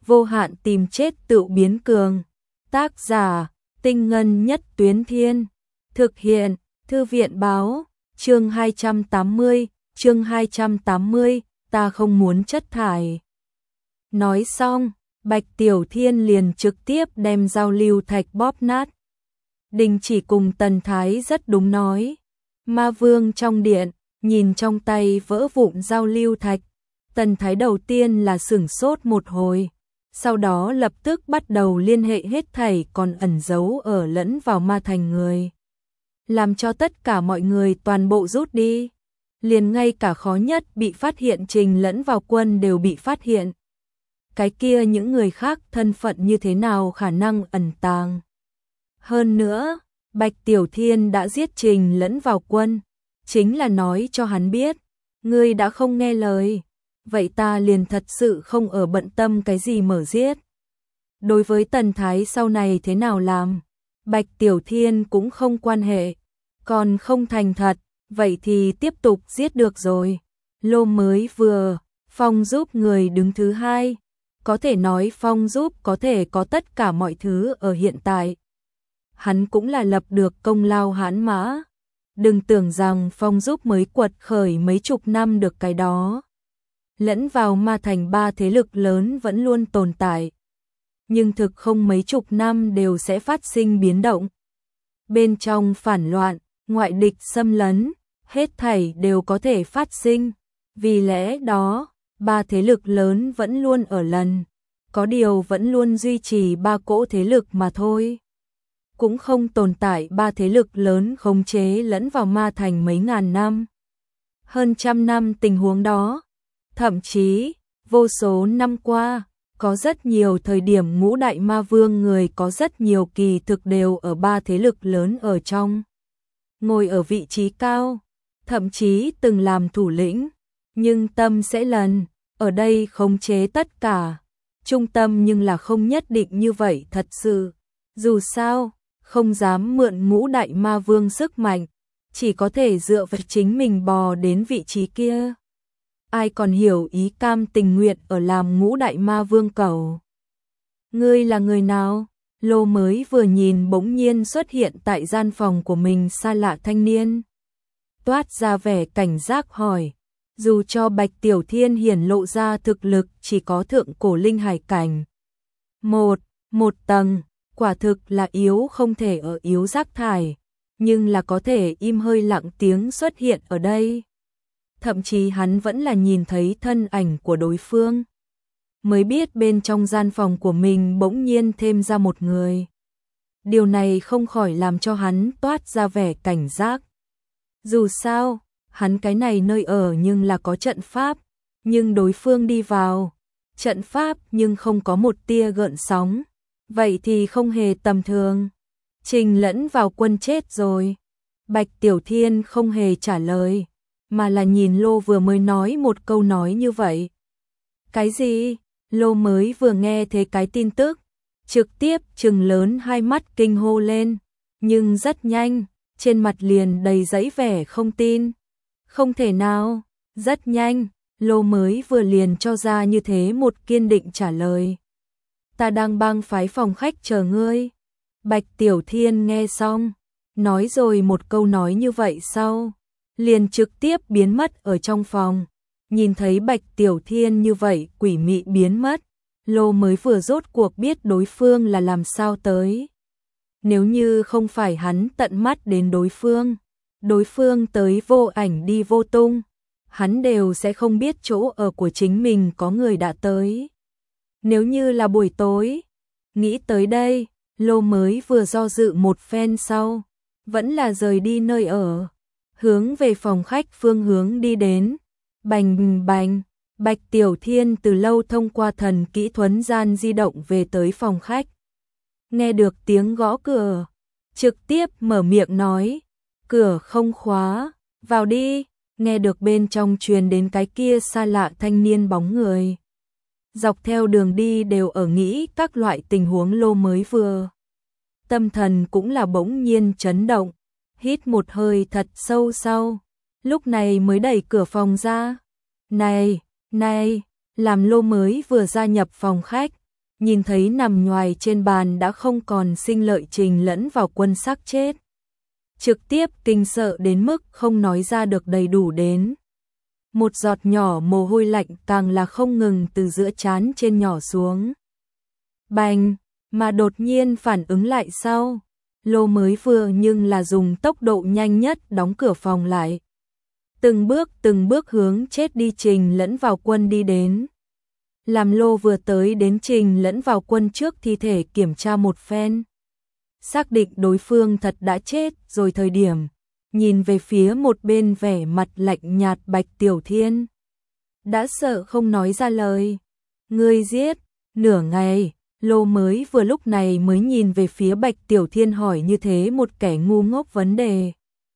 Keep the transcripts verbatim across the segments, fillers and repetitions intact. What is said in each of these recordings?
vô hạn tìm chết tự biến cường. Tác giả, Tinh Ngân Nhất Tuyến Thiên. Thực hiện, Thư viện Báo. Chương hai trăm tám mươi, chương hai trăm tám mươi, ta không muốn chất thải. Nói xong, Bạch Tiểu Thiên liền trực tiếp đem giao lưu thạch bóp nát. Đình Chỉ cùng Tần Thái rất đúng nói. Ma Vương trong điện, nhìn trong tay vỡ vụn giao lưu thạch. Tần Thái đầu tiên là sửng sốt một hồi, sau đó lập tức bắt đầu liên hệ hết thảy còn ẩn giấu ở lẫn vào ma thành người. Làm cho tất cả mọi người toàn bộ rút đi. Liền ngay cả khó nhất bị phát hiện Trình lẫn vào quân đều bị phát hiện. Cái kia những người khác thân phận như thế nào khả năng ẩn tàng. Hơn nữa, Bạch Tiểu Thiên đã giết Trình lẫn vào quân, chính là nói cho hắn biết, ngươi đã không nghe lời, vậy ta liền thật sự không ở bận tâm cái gì mở giết. Đối với Tần Thái sau này thế nào làm, Bạch Tiểu Thiên cũng không quan hệ, còn không thành thật, vậy thì tiếp tục giết được rồi. Lô mới vừa, Phong giúp người đứng thứ hai, có thể nói Phong giúp có thể có tất cả mọi thứ ở hiện tại. Hắn cũng là lập được công lao hãn mã. Đừng tưởng rằng Phong giúp mới quật khởi mấy chục năm được cái đó. Lẫn vào ma thành ba thế lực lớn vẫn luôn tồn tại. Nhưng thực không mấy chục năm đều sẽ phát sinh biến động. Bên trong phản loạn, ngoại địch xâm lấn, hết thảy đều có thể phát sinh. Vì lẽ đó, ba thế lực lớn vẫn luôn ở lần. Có điều vẫn luôn duy trì ba cỗ thế lực mà thôi. Cũng không tồn tại ba thế lực lớn khống chế lẫn vào ma thành mấy ngàn năm. Hơn trăm năm tình huống đó. Thậm chí, vô số năm qua, có rất nhiều thời điểm ngũ đại ma vương người có rất nhiều kỳ thực đều ở ba thế lực lớn ở trong. Ngồi ở vị trí cao, thậm chí từng làm thủ lĩnh, nhưng tâm sẽ lần, ở đây khống chế tất cả. Trung tâm nhưng là không nhất định như vậy thật sự. Dù sao, không dám mượn ngũ đại ma vương sức mạnh, chỉ có thể dựa vào chính mình bò đến vị trí kia. Ai còn hiểu ý cam tình nguyện ở làm ngũ đại ma vương cầu. Ngươi là người nào? Lô mới vừa nhìn bỗng nhiên xuất hiện tại gian phòng của mình xa lạ thanh niên. Toát ra vẻ cảnh giác hỏi. Dù cho Bạch Tiểu Thiên hiển lộ ra thực lực chỉ có thượng cổ linh hải cảnh. Một, một tầng, quả thực là yếu không thể ở yếu rác thải, nhưng là có thể im hơi lặng tiếng xuất hiện ở đây. Thậm chí hắn vẫn là nhìn thấy thân ảnh của đối phương. Mới biết bên trong gian phòng của mình bỗng nhiên thêm ra một người. Điều này không khỏi làm cho hắn toát ra vẻ cảnh giác. Dù sao, hắn cái này nơi ở nhưng là có trận pháp, nhưng đối phương đi vào. Trận pháp nhưng không có một tia gợn sóng. Vậy thì không hề tầm thường. Trình lẫn vào quân chết rồi. Bạch Tiểu Thiên không hề trả lời, mà là nhìn Lô vừa mới nói một câu nói như vậy. Cái gì? Lô mới vừa nghe thấy cái tin tức, trực tiếp trừng lớn hai mắt kinh hô lên, nhưng rất nhanh, trên mặt liền đầy dẫy vẻ không tin. Không thể nào, rất nhanh, Lô mới vừa liền cho ra như thế một kiên định trả lời. Ta đang bang phái phòng khách chờ ngươi. Bạch Tiểu Thiên nghe xong, nói rồi một câu nói như vậy sau, liền trực tiếp biến mất ở trong phòng. Nhìn thấy Bạch Tiểu Thiên như vậy quỷ mị biến mất, Lô mới vừa rốt cuộc biết đối phương là làm sao tới. Nếu như không phải hắn tận mắt đến đối phương, đối phương tới vô ảnh đi vô tung, hắn đều sẽ không biết chỗ ở của chính mình có người đã tới. Nếu như là buổi tối, nghĩ tới đây, Lô mới vừa do dự một phen sau, vẫn là rời đi nơi ở, hướng về phòng khách phương hướng đi đến. Bành bành, Bạch Tiểu Thiên từ lâu thông qua thần kỹ thuấn gian di động về tới phòng khách. Nghe được tiếng gõ cửa, trực tiếp mở miệng nói, cửa không khóa, vào đi. Nghe được bên trong truyền đến cái kia xa lạ thanh niên bóng người. Dọc theo đường đi đều ở nghĩ các loại tình huống Lô mới vừa. Tâm thần cũng là bỗng nhiên chấn động, hít một hơi thật sâu sau, lúc này mới đẩy cửa phòng ra. Này, này, làm Lô mới vừa gia nhập phòng khách, nhìn thấy nằm nhoài trên bàn đã không còn sinh lợi Trình Lẫn Vào Quân xác chết. Trực tiếp kinh sợ đến mức không nói ra được đầy đủ đến. Một giọt nhỏ mồ hôi lạnh càng là không ngừng từ giữa trán trên nhỏ xuống. Bành, mà đột nhiên phản ứng lại sau. Lô mới vừa nhưng là dùng tốc độ nhanh nhất đóng cửa phòng lại. Từng bước từng bước hướng chết đi Trình Lẫn Vào Quân đi đến. Làm Lô vừa tới đến Trình Lẫn Vào Quân trước thi thể kiểm tra một phen. Xác định đối phương thật đã chết rồi thời điểm. Nhìn về phía một bên vẻ mặt lạnh nhạt Bạch Tiểu Thiên. Đã sợ không nói ra lời. Ngươi giết, nửa ngày, Lô mới vừa lúc này mới nhìn về phía Bạch Tiểu Thiên hỏi như thế một kẻ ngu ngốc vấn đề.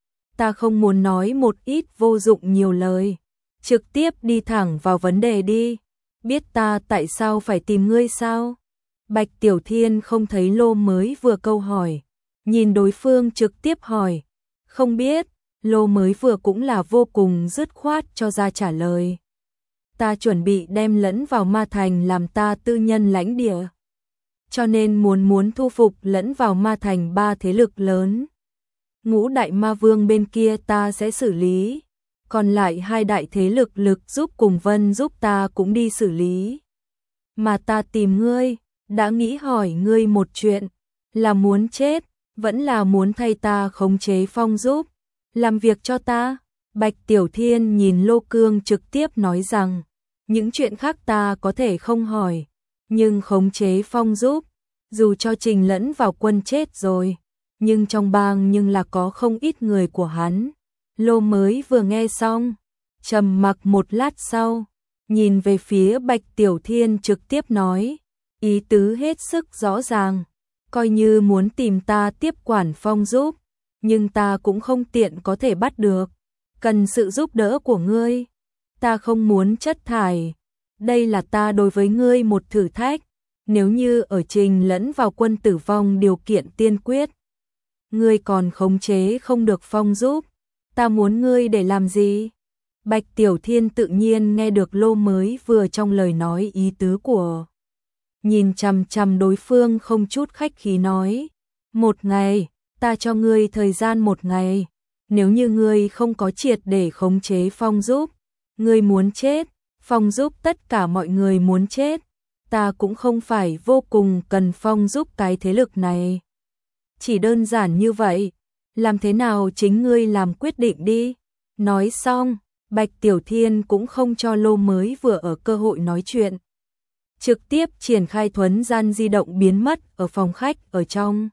Ta không muốn nói một ít vô dụng nhiều lời. Trực tiếp đi thẳng vào vấn đề đi. Biết ta tại sao phải tìm ngươi sao? Bạch Tiểu Thiên không thấy Lô mới vừa câu hỏi. Nhìn đối phương trực tiếp hỏi. Không biết, Lô mới vừa cũng là vô cùng dứt khoát cho ra trả lời. Ta chuẩn bị đem Lẫn Vào Ma Thành làm ta tư nhân lãnh địa. Cho nên muốn muốn thu phục Lẫn Vào Ma Thành ba thế lực lớn. Ngũ đại ma vương bên kia ta sẽ xử lý. Còn lại hai đại thế lực lực giúp cùng Vân giúp ta cũng đi xử lý. Mà ta tìm ngươi, đã nghĩ hỏi ngươi một chuyện. Là muốn chết, vẫn là muốn thay ta khống chế Phong giúp. Làm việc cho ta. Bạch Tiểu Thiên nhìn Lô Cương trực tiếp nói rằng. Những chuyện khác ta có thể không hỏi. Nhưng khống chế Phong giúp. Dù cho Trình Lẫn Vào Quân chết rồi. Nhưng trong bang nhưng là có không ít người của hắn. Lô mới vừa nghe xong. Trầm mặc một lát sau. Nhìn về phía Bạch Tiểu Thiên trực tiếp nói. Ý tứ hết sức rõ ràng. Coi như muốn tìm ta tiếp quản Phong giúp. Nhưng ta cũng không tiện có thể bắt được. Cần sự giúp đỡ của ngươi. Ta không muốn chất thải. Đây là ta đối với ngươi một thử thách. Nếu như ở Trình Lẫn Vào Quân tử vong điều kiện tiên quyết. Ngươi còn khống chế không được Phong giúp. Ta muốn ngươi để làm gì? Bạch Tiểu Thiên tự nhiên nghe được Lô mới vừa trong lời nói ý tứ của. Nhìn chằm chằm đối phương không chút khách khí nói. Một ngày, ta cho ngươi thời gian một ngày. Nếu như ngươi không có triệt để khống chế Phong giúp. Ngươi muốn chết, Phong giúp tất cả mọi người muốn chết. Ta cũng không phải vô cùng cần Phong giúp cái thế lực này. Chỉ đơn giản như vậy. Làm thế nào chính ngươi làm quyết định đi. Nói xong, Bạch Tiểu Thiên cũng không cho Lô mới vừa ở cơ hội nói chuyện. Trực tiếp triển khai thuấn gian di động biến mất ở phòng khách ở trong.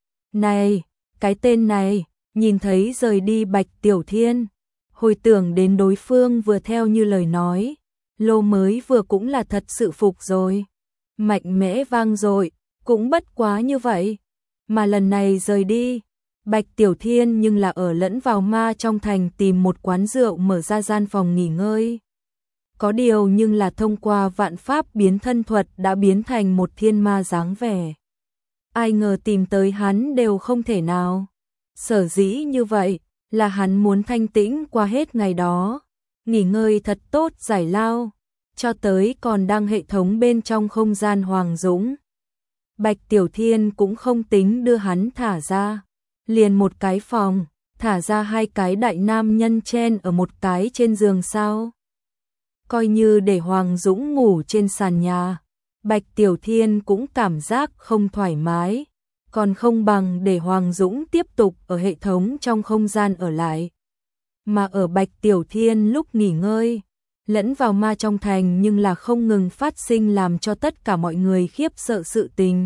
Này, cái tên này, nhìn thấy rời đi Bạch Tiểu Thiên. Hồi tưởng đến đối phương vừa theo như lời nói. Lô mới vừa cũng là thật sự phục rồi. Mạnh mẽ vang dội, cũng bất quá như vậy. Mà lần này rời đi. Bạch Tiểu Thiên nhưng là ở Lẫn Vào Ma trong thành tìm một quán rượu mở ra gian phòng nghỉ ngơi. Có điều nhưng là thông qua vạn pháp biến thân thuật đã biến thành một thiên ma dáng vẻ. Ai ngờ tìm tới hắn đều không thể nào. Sở dĩ như vậy là hắn muốn thanh tĩnh qua hết ngày đó. Nghỉ ngơi thật tốt giải lao. Cho tới còn đang hệ thống bên trong không gian Hoàng Dũng. Bạch Tiểu Thiên cũng không tính đưa hắn thả ra. Liền một cái phòng, thả ra hai cái đại nam nhân chen ở một cái trên giường sao. Coi như để Hoàng Dũng ngủ trên sàn nhà. Bạch Tiểu Thiên cũng cảm giác không thoải mái. Còn không bằng để Hoàng Dũng tiếp tục ở hệ thống trong không gian ở lại. Mà ở Bạch Tiểu Thiên lúc nghỉ ngơi. Lẫn vào ma trong thành nhưng là không ngừng phát sinh làm cho tất cả mọi người khiếp sợ sự tình.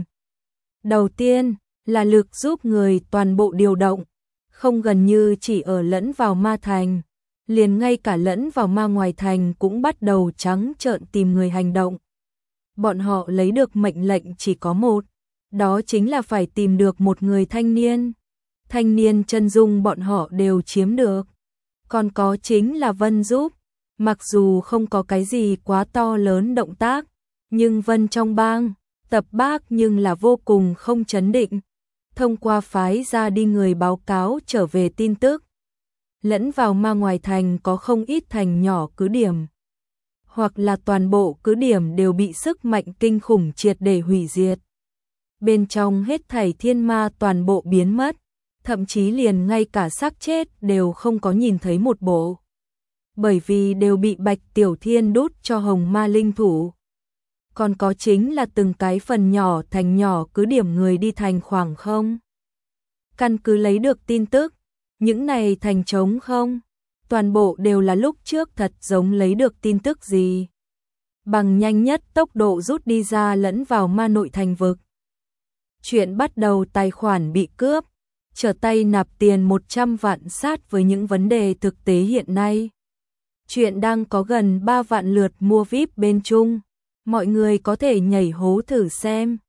Đầu tiên là lực giúp người toàn bộ điều động, không gần như chỉ ở Lẫn vào ma thành, liền ngay cả Lẫn vào ma ngoài thành cũng bắt đầu trắng trợn tìm người hành động. Bọn họ lấy được mệnh lệnh chỉ có một, đó chính là phải tìm được một người thanh niên. Thanh niên chân dung bọn họ đều chiếm được, còn có chính là Vân giúp. Mặc dù không có cái gì quá to lớn động tác, nhưng Vân trong bang, tập bác nhưng là vô cùng không chấn định. Thông qua phái ra đi người báo cáo trở về tin tức. Lẫn vào ma ngoài thành có không ít thành nhỏ cứ điểm. hoặc là toàn bộ cứ điểm đều bị sức mạnh kinh khủng triệt để hủy diệt. Bên trong hết thảy thiên ma toàn bộ biến mất, thậm chí liền ngay cả xác chết đều không có nhìn thấy một bộ. Bởi vì đều bị Bạch Tiểu Thiên đút cho hồng ma linh thủ. Còn có chính là từng cái phần nhỏ thành nhỏ cứ điểm người đi thành khoảng không. Căn cứ lấy được tin tức, những này thành trống không, toàn bộ đều là lúc trước thật giống lấy được tin tức gì. Bằng nhanh nhất tốc độ rút đi ra lẫn vào ma nội thành vực. Chuyện bắt đầu tài khoản bị cướp, trở tay nạp tiền một trăm vạn sát với những vấn đề thực tế hiện nay. Chuyện đang có gần ba vạn lượt mua vi ai pi bên Trung, mọi người có thể nhảy hố thử xem.